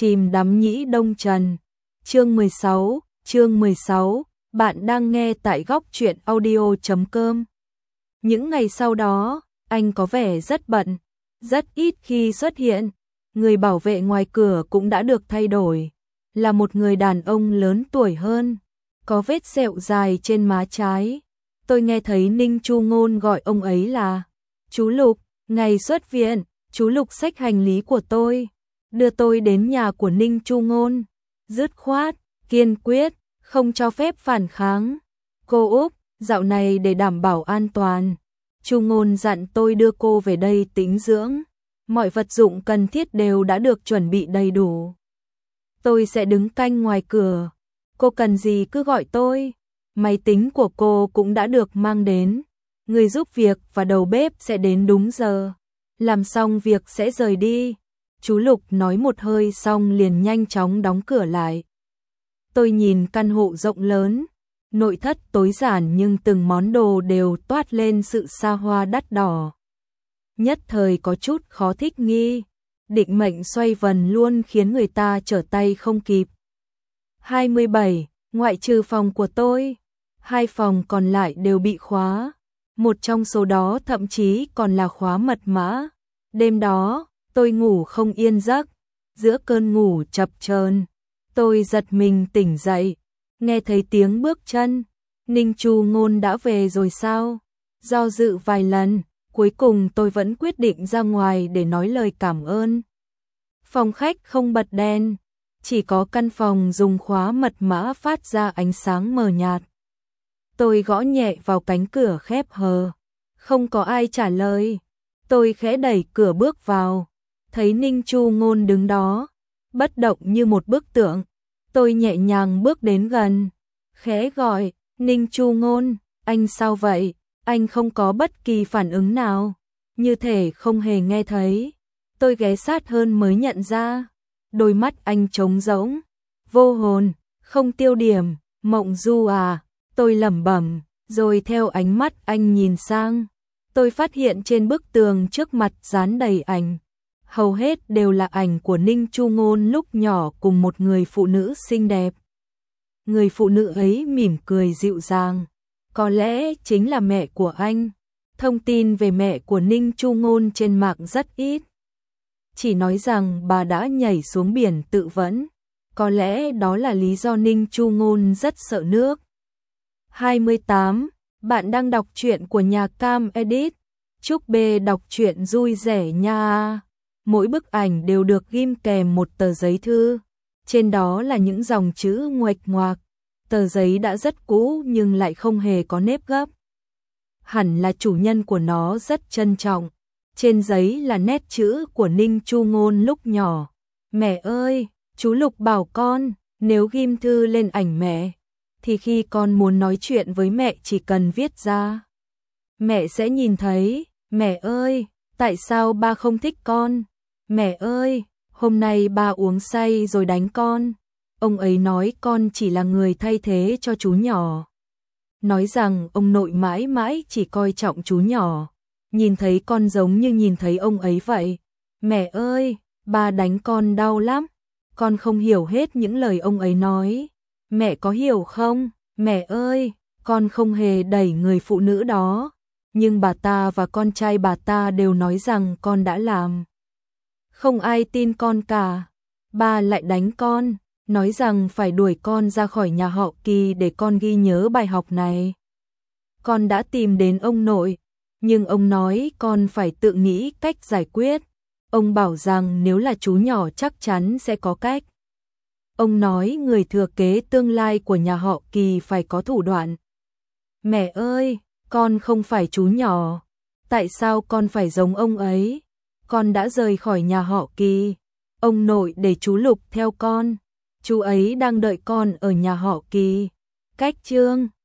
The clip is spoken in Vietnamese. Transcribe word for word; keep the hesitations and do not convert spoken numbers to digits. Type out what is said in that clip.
chìm đắm nhĩ đông trần. Chương mười sáu, chương mười sáu, bạn đang nghe tại góc truyện audio chấm com. Những ngày sau đó, anh có vẻ rất bận, rất ít khi xuất hiện. Người bảo vệ ngoài cửa cũng đã được thay đổi, là một người đàn ông lớn tuổi hơn, có vết sẹo dài trên má trái. Tôi nghe thấy Ninh Chu Ngôn gọi ông ấy là chú Lục. Ngày xuất viện, chú Lục xách hành lý của tôi, đưa tôi đến nhà của Ninh Chu Ngôn, dứt khoát, kiên quyết, không cho phép phản kháng. Cô Úc, dạo này để đảm bảo an toàn, Chu Ngôn dặn tôi đưa cô về đây tĩnh dưỡng, mọi vật dụng cần thiết đều đã được chuẩn bị đầy đủ. Tôi sẽ đứng canh ngoài cửa, cô cần gì cứ gọi tôi. Máy tính của cô cũng đã được mang đến, người giúp việc và đầu bếp sẽ đến đúng giờ, làm xong việc sẽ rời đi. Chú Lục nói một hơi xong liền nhanh chóng đóng cửa lại. Tôi nhìn căn hộ rộng lớn, nội thất tối giản nhưng từng món đồ đều toát lên sự xa hoa đắt đỏ. Nhất thời có chút khó thích nghi, định mệnh xoay vần luôn khiến người ta trở tay không kịp. hai mươi bảy, ngoại trừ phòng của tôi, hai phòng còn lại đều bị khóa, một trong số đó thậm chí còn là khóa mật mã. Đêm đó, tôi ngủ không yên giấc, giữa cơn ngủ chập chờn, tôi giật mình tỉnh dậy, nghe thấy tiếng bước chân. Ninh Chu Ngôn đã về rồi sao? Do dự vài lần, cuối cùng tôi vẫn quyết định ra ngoài để nói lời cảm ơn. Phòng khách không bật đèn, chỉ có căn phòng dùng khóa mật mã phát ra ánh sáng mờ nhạt. Tôi gõ nhẹ vào cánh cửa khép hờ, không có ai trả lời. Tôi khẽ đẩy cửa bước vào, thấy Ninh Chu Ngôn đứng đó, bất động như một bức tượng. Tôi nhẹ nhàng bước đến gần, khẽ gọi, Ninh Chu Ngôn, anh sao vậy? Anh không có bất kỳ phản ứng nào, như thể không hề nghe thấy. Tôi ghé sát hơn mới nhận ra, đôi mắt anh trống rỗng, vô hồn, không tiêu điểm. Mộng du à? Tôi lẩm bẩm, rồi theo ánh mắt anh nhìn sang, tôi phát hiện trên bức tường trước mặt dán đầy ảnh, hầu hết đều là ảnh của Ninh Chu Ngôn lúc nhỏ cùng một người phụ nữ xinh đẹp. Người phụ nữ ấy mỉm cười dịu dàng, có lẽ chính là mẹ của anh. Thông tin về mẹ của Ninh Chu Ngôn trên mạng rất ít, chỉ nói rằng bà đã nhảy xuống biển tự vẫn, có lẽ đó là lý do Ninh Chu Ngôn rất sợ nước. hai mươi tám, bạn đang đọc truyện của nhà Cam Edit. Chúc B đọc truyện vui vẻ nha. Mỗi bức ảnh đều được ghim kèm một tờ giấy thư, trên đó là những dòng chữ nguệch ngoạc. Tờ giấy đã rất cũ nhưng lại không hề có nếp gấp. Hẳn là chủ nhân của nó rất trân trọng. Trên giấy là nét chữ của Ninh Chu Ngôn lúc nhỏ. Mẹ ơi, chú Lục bảo con, nếu ghim thư lên ảnh mẹ, thì khi con muốn nói chuyện với mẹ chỉ cần viết ra, mẹ sẽ nhìn thấy. Mẹ ơi, tại sao ba không thích con? Mẹ ơi, hôm nay ba uống say rồi đánh con. Ông ấy nói con chỉ là người thay thế cho chú nhỏ. Nói rằng ông nội mãi mãi chỉ coi trọng chú nhỏ. Nhìn thấy con giống như nhìn thấy ông ấy vậy. Mẹ ơi, ba đánh con đau lắm. Con không hiểu hết những lời ông ấy nói. Mẹ có hiểu không? Mẹ ơi, con không hề đẩy người phụ nữ đó, nhưng bà ta và con trai bà ta đều nói rằng con đã làm. Không ai tin con cả. Ba lại đánh con, nói rằng phải đuổi con ra khỏi nhà họ Kỳ để con ghi nhớ bài học này. Con đã tìm đến ông nội, nhưng ông nói con phải tự nghĩ cách giải quyết. Ông bảo rằng nếu là chú nhỏ chắc chắn sẽ có cách. Ông nói người thừa kế tương lai của nhà họ Kỳ phải có thủ đoạn. Mẹ ơi, con không phải chú nhỏ. Tại sao con phải giống ông ấy? Con đã rời khỏi nhà họ Kỳ. Ông nội để chú Lục theo con. Chú ấy đang đợi con ở nhà họ Kỳ. Cách chương